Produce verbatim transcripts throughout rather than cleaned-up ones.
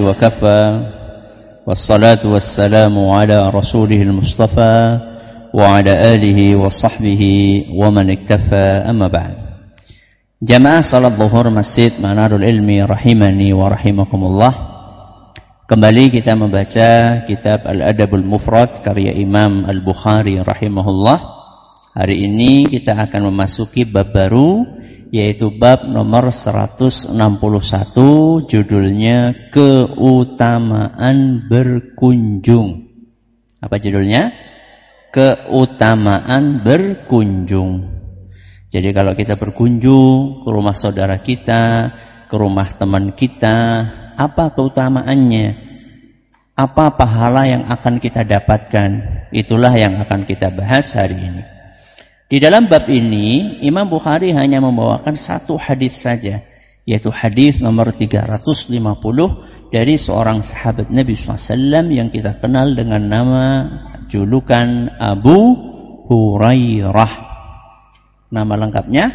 وكفى والصلاة والسلام على رسوله المصطفى وعلى آله وصحبه ومن اكتفى أما بعد. Jamaah salat zuhur Masjid Manarul Ilmi rahimani wa rahimakumullah. Kembali kita membaca kitab Al-Adabul Mufrad karya Imam Al-Bukhari rahimahullah. Hari ini kita akan memasuki bab baru, yaitu bab nomor seratus enam puluh satu, judulnya Keutamaan Berkunjung. Apa judulnya? Keutamaan berkunjung. Jadi kalau kita berkunjung ke rumah saudara kita, ke rumah teman kita, apa keutamaannya? Apa pahala yang akan kita dapatkan? Itulah yang akan kita bahas hari ini. Di dalam bab ini, Imam Bukhari hanya membawakan satu hadis saja, yaitu hadis nomor tiga ratus lima puluh dari seorang sahabat Nabi shallallahu alaihi wasallam yang kita kenal dengan nama julukan Abu Hurairah. Nama lengkapnya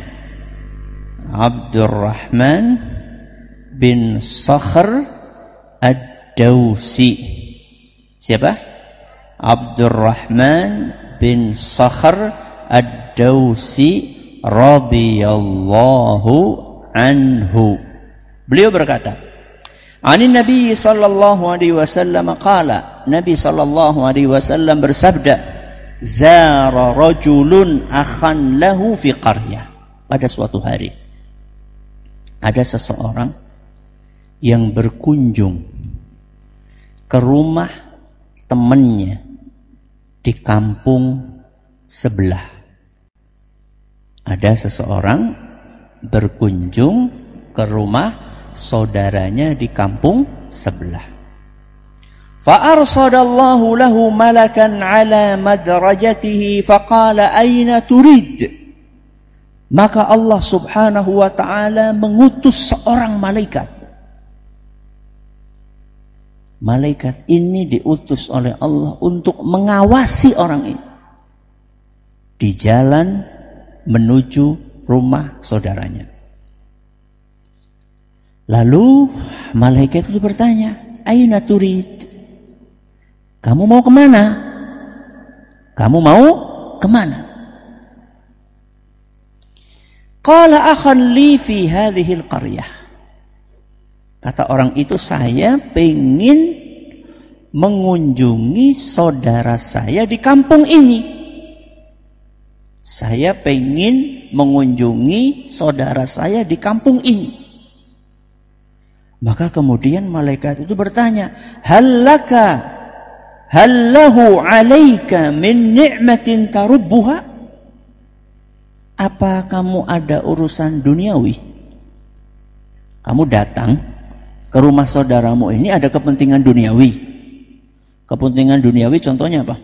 Abdurrahman bin Sakhr Ad-Dawsi. Siapa? Abdurrahman bin Sakhr Ad-Dawsi radhiyallahu anhu. Beliau berkata, Anin Nabi sallallahu alaihi wasallam qala, Nabi sallallahu alaihi wasallam bersabda, Zara rajulun akhan lahu fi qaryah. Pada suatu hari ada seseorang yang berkunjung ke rumah temannya di kampung sebelah. Ada seseorang berkunjung ke rumah saudaranya di kampung sebelah. Fa arsadallahu lahu malakan ala madrajatihi faqala aina turid. Maka Allah Subhanahu wa taala mengutus seorang malaikat. Malaikat ini diutus oleh Allah untuk mengawasi orang ini di jalan menuju rumah saudaranya. Lalu malaikat itu bertanya, aina turid? Kamu mau kemana? Kamu mau kemana? Qala akhan li fi hadhihi al-qaryah. Kata orang itu, saya pengen mengunjungi saudara saya di kampung ini. Saya pengen mengunjungi saudara saya di kampung ini. Maka kemudian malaikat itu bertanya, hallaka hallahu alaika min ni'matin tarubbuha? Apa kamu ada urusan duniawi? Kamu datang ke rumah saudaramu ini ada kepentingan duniawi. Kepentingan duniawi contohnya apa?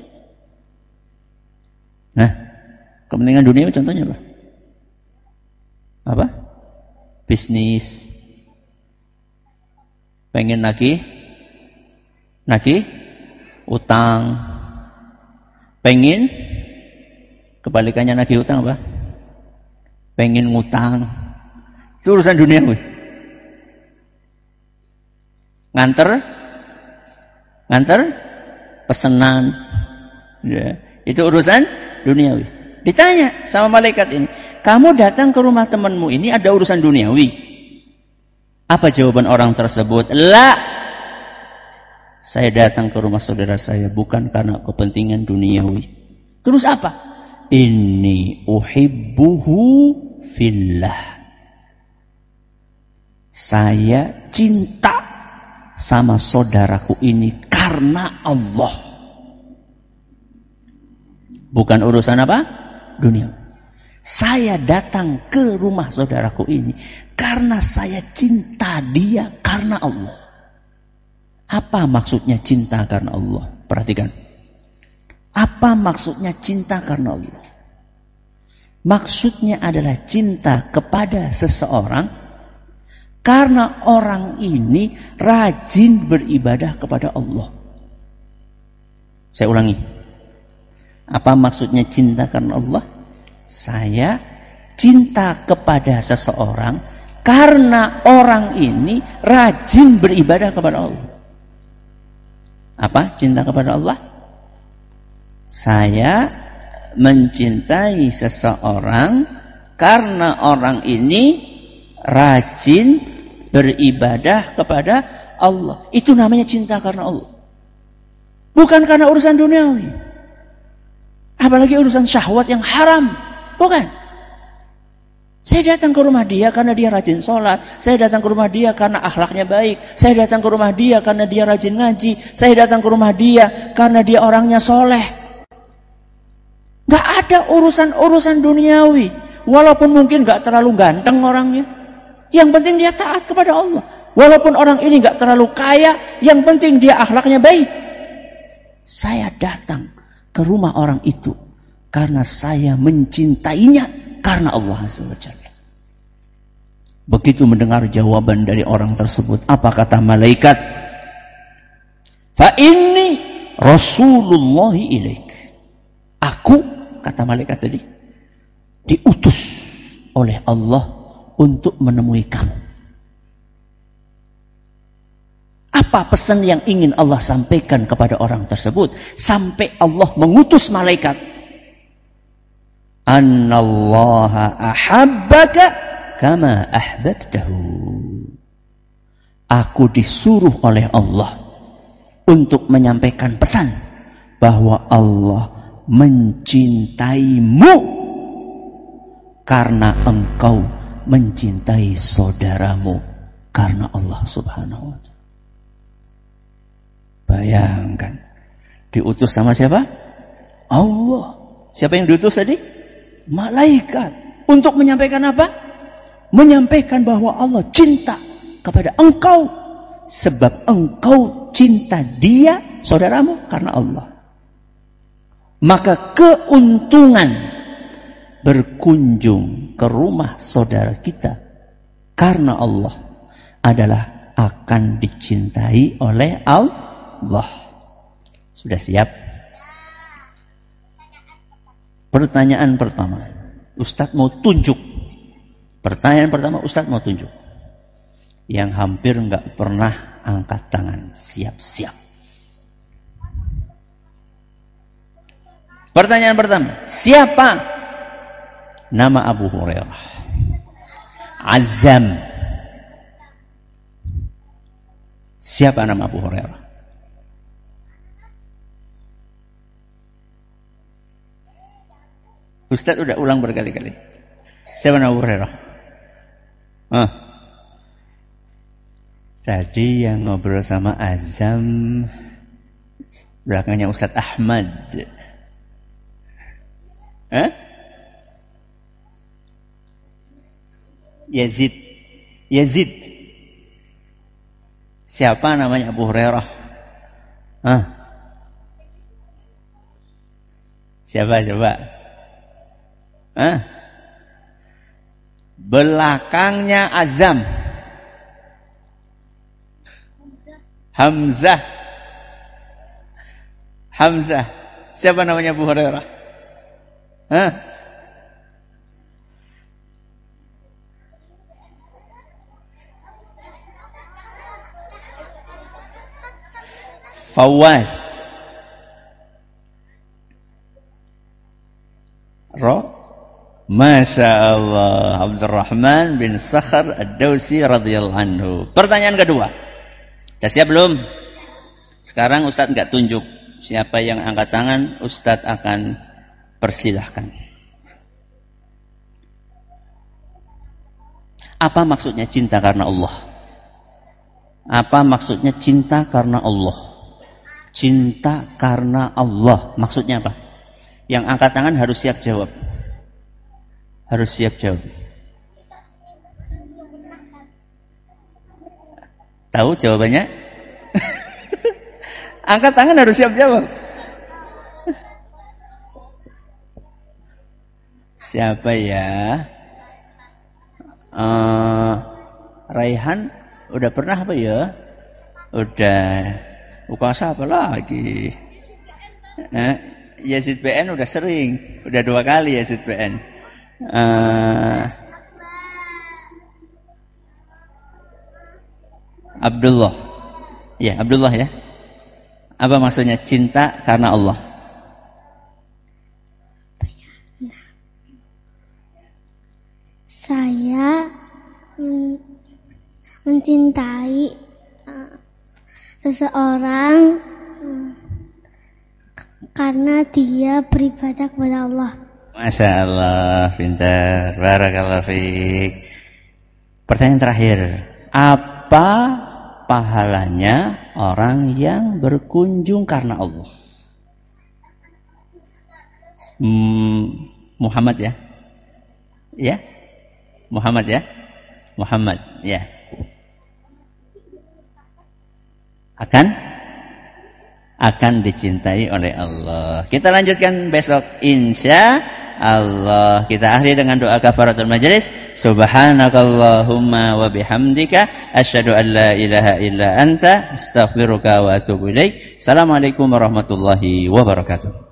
Nah, kepentingan duniawi contohnya apa? Apa? Bisnis. Pengen nagih? Nagih? Utang. Pengen? Kebalikannya nagih utang apa? Pengen ngutang. Itu urusan duniawi. Nganter? Nganter? Pesenan. Ya, itu urusan duniawi. Ditanya sama malaikat ini, kamu datang ke rumah temanmu ini ada urusan duniawi? Apa jawaban orang tersebut? La. Saya datang ke rumah saudara saya bukan karena kepentingan duniawi. Terus apa? Inni uhibbuhu fillah. Saya cinta sama saudaraku ini karena Allah. Bukan urusan apa? Dunia. Saya datang ke rumah saudaraku ini karena saya cinta dia karena Allah. Apa maksudnya cinta karena Allah? Perhatikan. Apa maksudnya cinta karena Allah? Maksudnya adalah cinta kepada seseorang karena orang ini rajin beribadah kepada Allah. Saya ulangi. Apa maksudnya cinta karena Allah? Saya cinta kepada seseorang karena orang ini rajin beribadah kepada Allah. Apa cinta kepada Allah? Saya mencintai seseorang karena orang ini rajin beribadah kepada Allah. Itu namanya cinta karena Allah. Bukan karena urusan duniawi. Apalagi urusan syahwat yang haram. Bukan. Saya datang ke rumah dia karena dia rajin sholat. Saya datang ke rumah dia karena akhlaknya baik. Saya datang ke rumah dia karena dia rajin ngaji. Saya datang ke rumah dia karena dia orangnya soleh. Gak ada urusan-urusan duniawi. Walaupun mungkin gak terlalu ganteng orangnya. Yang penting dia taat kepada Allah. Walaupun orang ini gak terlalu kaya. Yang penting dia akhlaknya baik. Saya datang ke rumah orang itu karena saya mencintainya karena Allah Azza wa Jalla. Begitu mendengar jawaban dari orang tersebut, apa kata malaikat? Fa inni Rasulullahi ilaik. Aku, kata malaikat tadi, diutus oleh Allah untuk menemui kamu. Apa pesan yang ingin Allah sampaikan kepada orang tersebut sampai Allah mengutus malaikat? Annallaha ahabbaka kama ahbabtahu. Aku disuruh oleh Allah untuk menyampaikan pesan bahwa Allah mencintaimu karena engkau mencintai saudaramu karena Allah Subhanahu wa taala. Bayangkan, diutus sama siapa? Allah. Siapa yang diutus tadi? Malaikat. Untuk menyampaikan apa? Menyampaikan bahwa Allah cinta kepada engkau. Sebab engkau cinta dia, saudaramu, karena Allah. Maka keuntungan berkunjung ke rumah saudara kita karena Allah adalah akan dicintai oleh Allah. Allah. Sudah siap? Pertanyaan pertama. Ustadz mau tunjuk. Pertanyaan pertama Ustadz mau tunjuk. Yang hampir enggak pernah angkat tangan. Siap-siap. Pertanyaan pertama. Siapa nama Abu Hurairah? Azam. Siapa nama Abu Hurairah? Ustadz udah ulang berkali-kali. Siapa nama Abu Hurairah? Ah. Tadi yang ngobrol sama Azam, belakangnya Ustadz Ahmad. Hah? Yazid. Yazid. Siapa namanya Abu Hurairah? Hah? Siapa coba? Hah? Belakangnya Azam. Hamzah. Hamzah. Siapa namanya Abu Hurairah? Hah? Fawaz. Ro Masya Allah, Abdurrahman bin Sakhar Ad-Dawsi radhiyallahu anhu. Pertanyaan kedua. Sudah siap belum? Sekarang Ustadz nggak tunjuk siapa yang angkat tangan, Ustadz akan persilahkan. Apa maksudnya cinta karena Allah? Apa maksudnya cinta karena Allah? Cinta karena Allah maksudnya apa? Yang angkat tangan harus siap jawab. Harus siap jawab. Tahu jawabannya? Angkat tangan harus siap jawab. Siapa ya? Uh, Raihan udah pernah apa ya? Udah. Ukasa apa lagi? Eh, Yazid B N udah sering, udah dua kali Yazid B N. Uh, Abdullah, ya Abdullah ya. Apa maksudnya cinta karena Allah? Saya mencintai seseorang karena dia beribadah kepada Allah. Masya Allah, pintar. Barakallahu fiik. Pertanyaan terakhir, apa pahalanya orang yang berkunjung karena Allah? Hmm, Muhammad ya? Ya? Muhammad ya? Muhammad, ya. Akan akan dicintai oleh Allah. Kita lanjutkan besok insya Allah. Kita akhiri dengan doa kafaratul majelis. Subhanakallahumma wa bihamdika asyhadu an la ilaha illa anta astaghfiruka wa atubu ilaik. Assalamualaikum warahmatullahi wabarakatuh.